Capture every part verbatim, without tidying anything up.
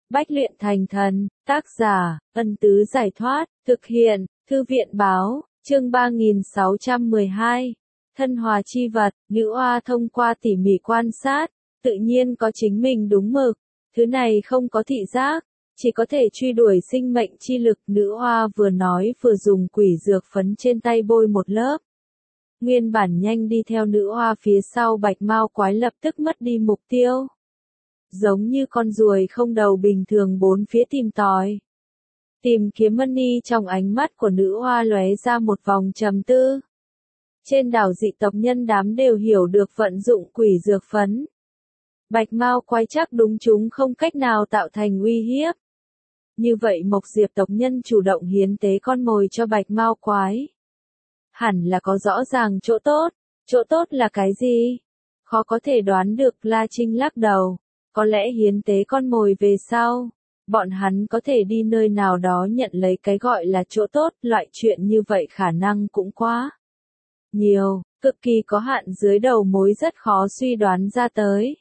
Bách luyện thành thần, tác giả, Ân Tứ Giải Thoát, thực hiện, Thư viện Báo, chương ba nghìn sáu trăm mười hai. Thân hòa chi vật, nữ oa thông qua tỉ mỉ quan sát, tự nhiên có chính mình đúng mực, thứ này không có thị giác, chỉ có thể truy đuổi sinh mệnh chi lực. Nữ oa vừa nói vừa dùng quỷ dược phấn trên tay bôi một lớp. Nguyên bản nhanh đi theo nữ oa phía sau bạch mao quái lập tức mất đi mục tiêu. Giống như con ruồi không đầu bình thường bốn phía tìm tòi. Tìm kiếm money trong ánh mắt của nữ oa lóe ra một vòng trầm tư. Trên đảo dị tộc nhân đám đều hiểu được vận dụng quỷ dược phấn. Bạch mao quái chắc đúng chúng không cách nào tạo thành uy hiếp. Như vậy Mộc Diệp tộc nhân chủ động hiến tế con mồi cho bạch mao quái. Hẳn là có rõ ràng chỗ tốt, chỗ tốt là cái gì? Khó có thể đoán được. La Trinh lắc đầu, có lẽ hiến tế con mồi về sau, bọn hắn có thể đi nơi nào đó nhận lấy cái gọi là chỗ tốt, loại chuyện như vậy khả năng cũng quá nhiều, cực kỳ có hạn dưới đầu mối rất khó suy đoán ra tới.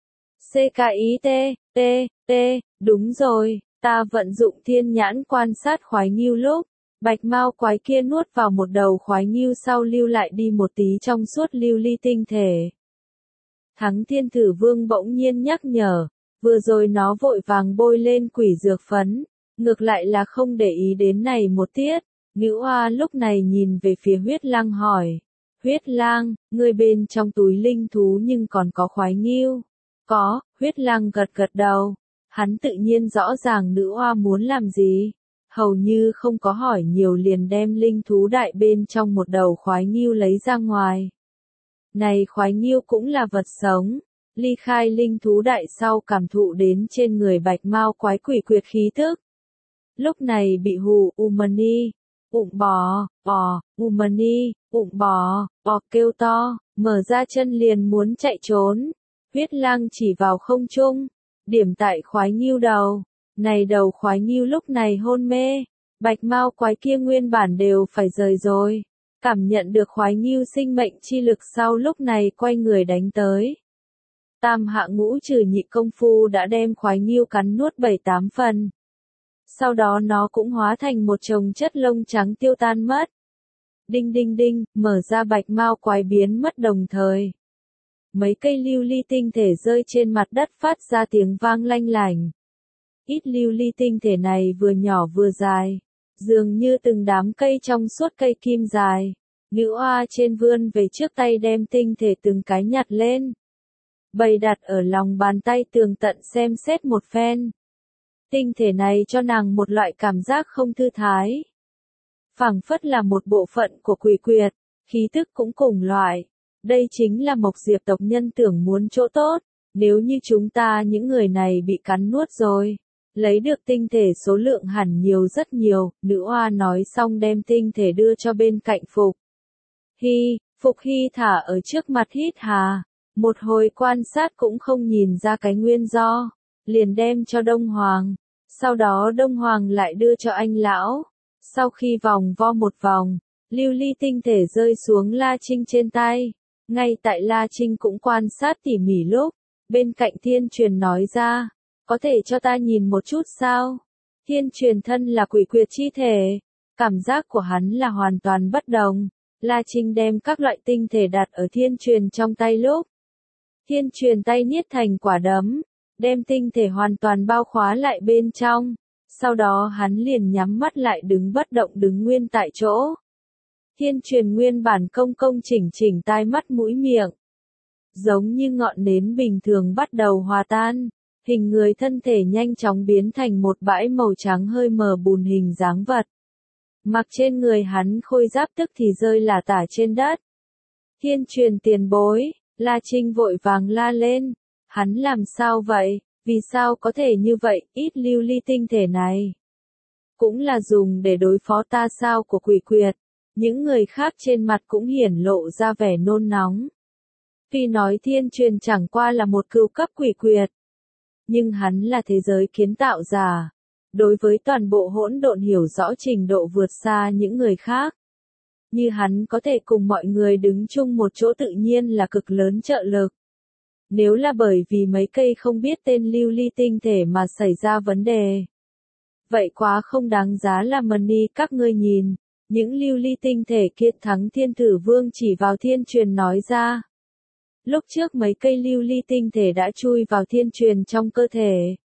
C K I T, T, T, đúng rồi, ta vận dụng thiên nhãn quan sát khoái ngưu lúc, bạch mao quái kia nuốt vào một đầu khoái ngưu sau lưu lại đi một tí trong suốt lưu ly tinh thể. Thắng Thiên Thử Vương bỗng nhiên nhắc nhở, vừa rồi nó vội vàng bôi lên quỷ dược phấn, ngược lại là không để ý đến này một tiết. Nữ oa lúc này nhìn về phía Huyết Lang hỏi, Huyết Lang, ngươi bên trong túi linh thú nhưng còn có khoái ngưu? Có, Huyết Lang gật gật đầu, hắn tự nhiên rõ ràng nữ oa muốn làm gì, hầu như không có hỏi nhiều liền đem linh thú đại bên trong một đầu khoái ngưu lấy ra ngoài. Này khoái ngưu cũng là vật sống, ly khai linh thú đại sau cảm thụ đến trên người bạch mao quái quỷ quyệt khí thức. Lúc này bị hù, Umani, ụng bò, bò, Umani, ụng bò, bò kêu to, mở ra chân liền muốn chạy trốn. Huyết Lang chỉ vào không trung, điểm tại khoái ngưu đầu, này đầu khoái ngưu lúc này hôn mê, bạch mao quái kia nguyên bản đều phải rời rồi. Cảm nhận được khoái ngưu sinh mệnh chi lực sau lúc này quay người đánh tới. Tam hạ ngũ trừ nhị công phu đã đem khoái ngưu cắn nuốt bảy tám phần. Sau đó nó cũng hóa thành một chồng chất lông trắng tiêu tan mất. Đinh đinh đinh, mở ra bạch mao quái biến mất đồng thời. Mấy cây lưu ly tinh thể rơi trên mặt đất phát ra tiếng vang lanh lảnh. Ít lưu ly tinh thể này vừa nhỏ vừa dài, dường như từng đám cây trong suốt cây kim dài. Nữ oa trên vươn về trước tay đem tinh thể từng cái nhặt lên. Bày đặt ở lòng bàn tay tường tận xem xét một phen. Tinh thể này cho nàng một loại cảm giác không thư thái. Phảng phất là một bộ phận của quỷ quyệt, khí tức cũng cùng loại. Đây chính là Mộc Diệp tộc nhân tưởng muốn chỗ tốt, nếu như chúng ta những người này bị cắn nuốt rồi. Lấy được tinh thể số lượng hẳn nhiều rất nhiều, nữ oa nói xong đem tinh thể đưa cho bên cạnh Phục Hy, Phục Hy thả ở trước mặt hít hà, một hồi quan sát cũng không nhìn ra cái nguyên do, liền đem cho Đông Hoàng, sau đó Đông Hoàng lại đưa cho anh lão, sau khi vòng vo một vòng, lưu ly tinh thể rơi xuống La Trinh trên tay, ngay tại La Trinh cũng quan sát tỉ mỉ lúc, bên cạnh Thiên Truyền nói ra, có thể cho ta nhìn một chút sao? Thiên Truyền thân là quỷ quyệt chi thể, cảm giác của hắn là hoàn toàn bất đồng. La Trinh đem các loại tinh thể đặt ở Thiên Truyền trong tay lúc. Thiên Truyền tay niết thành quả đấm, đem tinh thể hoàn toàn bao khóa lại bên trong. Sau đó hắn liền nhắm mắt lại đứng bất động đứng nguyên tại chỗ. Thiên Truyền nguyên bản công công chỉnh chỉnh tai mắt mũi miệng. Giống như ngọn nến bình thường bắt đầu hòa tan. Hình người thân thể nhanh chóng biến thành một bãi màu trắng hơi mờ bùn hình dáng vật. Mặc trên người hắn khôi giáp tức thì rơi lả tả trên đất. Thiên Truyền tiền bối, La Trinh vội vàng la lên. Hắn làm sao vậy, vì sao có thể như vậy, ít lưu ly tinh thể này. Cũng là dùng để đối phó ta sao của quỷ quyệt. Những người khác trên mặt cũng hiển lộ ra vẻ nôn nóng. Tuy nói Thiên Truyền chẳng qua là một cửu cấp quỷ quyệt. Nhưng hắn là thế giới kiến tạo giả. Đối với toàn bộ hỗn độn hiểu rõ trình độ vượt xa những người khác. Như hắn có thể cùng mọi người đứng chung một chỗ tự nhiên là cực lớn trợ lực. Nếu là bởi vì mấy cây không biết tên lưu ly tinh thể mà xảy ra vấn đề, vậy quá không đáng giá làm money. Các ngươi nhìn, những lưu ly tinh thể kia. Thắng Thiên Thử Vương chỉ vào thiên truyền nói ra. Lúc trước mấy cây lưu ly tinh thể đã chui vào thiên truyền trong cơ thể,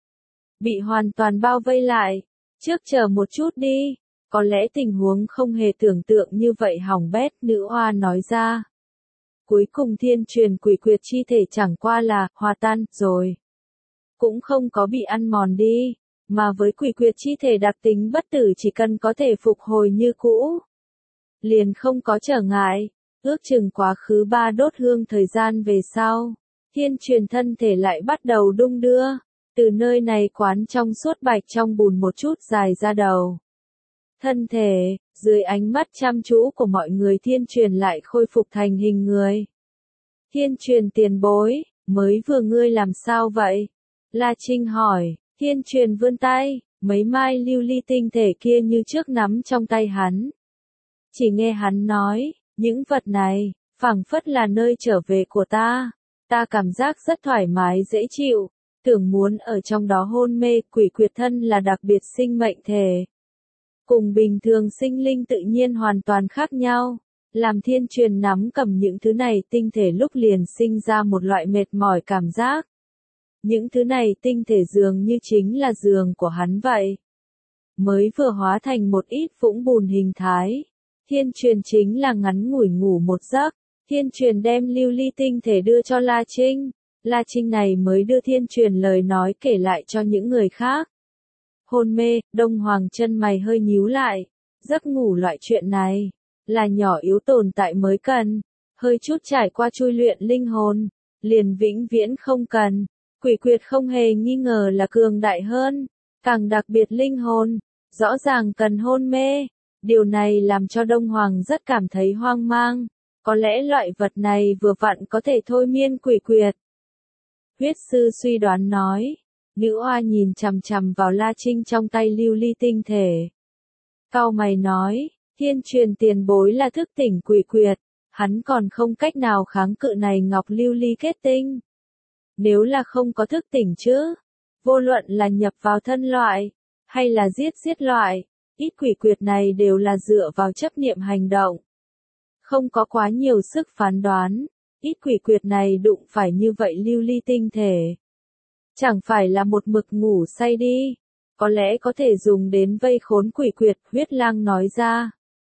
bị hoàn toàn bao vây lại. Trước chờ một chút đi, có lẽ tình huống không hề tưởng tượng như vậy hỏng bét. Nữ oa nói ra. Cuối cùng thiên truyền quỷ quyệt chi thể chẳng qua là hòa tan rồi, cũng không có bị ăn mòn đi, mà với quỷ quyệt chi thể đặc tính bất tử, chỉ cần có thể phục hồi như cũ, liền không có trở ngại. Ước chừng quá khứ ba đốt hương thời gian về sau, thiên truyền thân thể lại bắt đầu đung đưa, từ nơi này quán trong suốt bạch trong bùn một chút dài ra đầu. Thân thể, dưới ánh mắt chăm chú của mọi người, thiên truyền lại khôi phục thành hình người. Thiên truyền tiền bối, mới vừa ngươi làm sao vậy? La Trinh hỏi. Thiên truyền vươn tay, mấy mai lưu ly tinh thể kia như trước nắm trong tay hắn. Chỉ nghe hắn nói, những vật này, phảng phất là nơi trở về của ta. Ta cảm giác rất thoải mái dễ chịu, tưởng muốn ở trong đó hôn mê. Quỷ quyệt thân là đặc biệt sinh mệnh thể, cùng bình thường sinh linh tự nhiên hoàn toàn khác nhau. Làm thiên truyền nắm cầm những thứ này tinh thể lúc liền sinh ra một loại mệt mỏi cảm giác. Những thứ này tinh thể dường như chính là giường của hắn vậy. Mới vừa hóa thành một ít vũng bùn hình thái. Thiên truyền chính là ngắn ngủi ngủ một giấc. Thiên truyền đem lưu ly tinh thể đưa cho La Trinh. La Trinh này mới đưa thiên truyền lời nói kể lại cho những người khác. Hôn mê, Đông Hoàng chân mày hơi nhíu lại. Giấc ngủ loại chuyện này, là nhỏ yếu tồn tại mới cần. Hơi chút trải qua chui luyện linh hồn, liền vĩnh viễn không cần. Quỷ quyệt không hề nghi ngờ là cường đại hơn, càng đặc biệt linh hồn, rõ ràng cần hôn mê. Điều này làm cho Đông Hoàng rất cảm thấy hoang mang. Có lẽ loại vật này vừa vặn có thể thôi miên quỷ quyệt. Huyết sư suy đoán nói. Nữ oa nhìn chằm chằm vào La Trinh trong tay lưu ly tinh thể. Cau mày nói, thiên truyền tiền bối là thức tỉnh quỷ quyệt, hắn còn không cách nào kháng cự này ngọc lưu ly kết tinh. Nếu là không có thức tỉnh chứ, vô luận là nhập vào thân loại, hay là giết giết loại, ít quỷ quyệt này đều là dựa vào chấp niệm hành động. Không có quá nhiều sức phán đoán, ít quỷ quyệt này đụng phải như vậy lưu ly tinh thể. Chẳng phải là một mực ngủ say đi, có lẽ có thể dùng đến vây khốn quỷ quyệt. Huyết lang nói ra.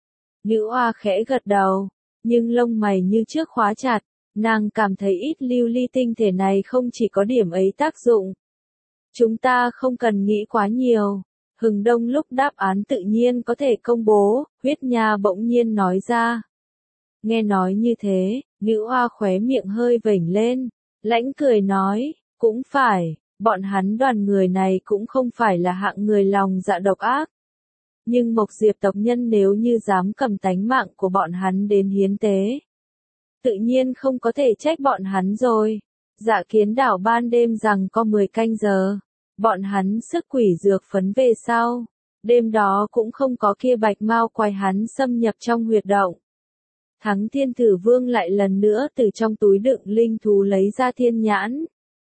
Nữ oa khẽ gật đầu, nhưng lông mày như trước khóa chặt. Nàng cảm thấy ít lưu ly tinh thể này không chỉ có điểm ấy tác dụng. Chúng ta không cần nghĩ quá nhiều. Hừng đông lúc đáp án tự nhiên có thể công bố. Huyết nha bỗng nhiên nói ra. Nghe nói như thế, nữ oa khóe miệng hơi vểnh lên, lãnh cười nói, cũng phải, bọn hắn đoàn người này cũng không phải là hạng người lòng dạ độc ác. Nhưng Mộc Diệp tộc nhân nếu như dám cầm tánh mạng của bọn hắn đến hiến tế, tự nhiên không có thể trách bọn hắn rồi. Dạ Kiến đảo ban đêm rằng có mười canh giờ, bọn hắn sức quỷ dược phấn về sau, đêm đó cũng không có kia bạch mao quái hắn xâm nhập trong huyệt động. Thắng Thiên Thử Vương lại lần nữa từ trong túi đựng linh thú lấy ra thiên nhãn,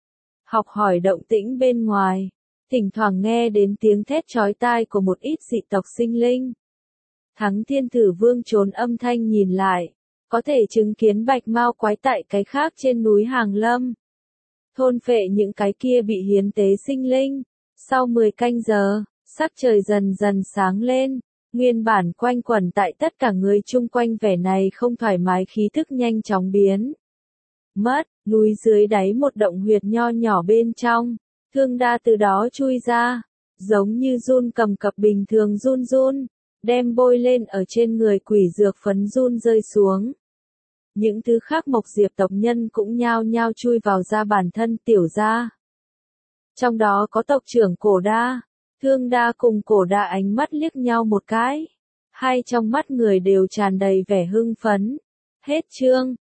học hỏi động tĩnh bên ngoài, thỉnh thoảng nghe đến tiếng thét chói tai của một ít dị tộc sinh linh. Thắng Thiên Thử Vương trốn âm thanh nhìn lại, có thể chứng kiến bạch mao quái tại cái khác trên núi Hàng Lâm, thôn phệ những cái kia bị hiến tế sinh linh. Sau mười canh giờ, sắc trời dần dần sáng lên, nguyên bản quanh quẩn tại tất cả người chung quanh vẻ này không thoải mái khí thức nhanh chóng biến mất. Núi dưới đáy một động huyệt nho nhỏ bên trong, Thương Đa từ đó chui ra, giống như run cầm cập bình thường run run, đem bôi lên ở trên người quỷ dược phấn run rơi xuống. Những thứ khác Mộc Diệp tộc nhân cũng nhao nhao chui vào ra bản thân tiểu gia. Trong đó có tộc trưởng Cổ Đa, Thương Đa cùng Cổ Đa ánh mắt liếc nhau một cái, hai trong mắt người đều tràn đầy vẻ hưng phấn. Hết chương.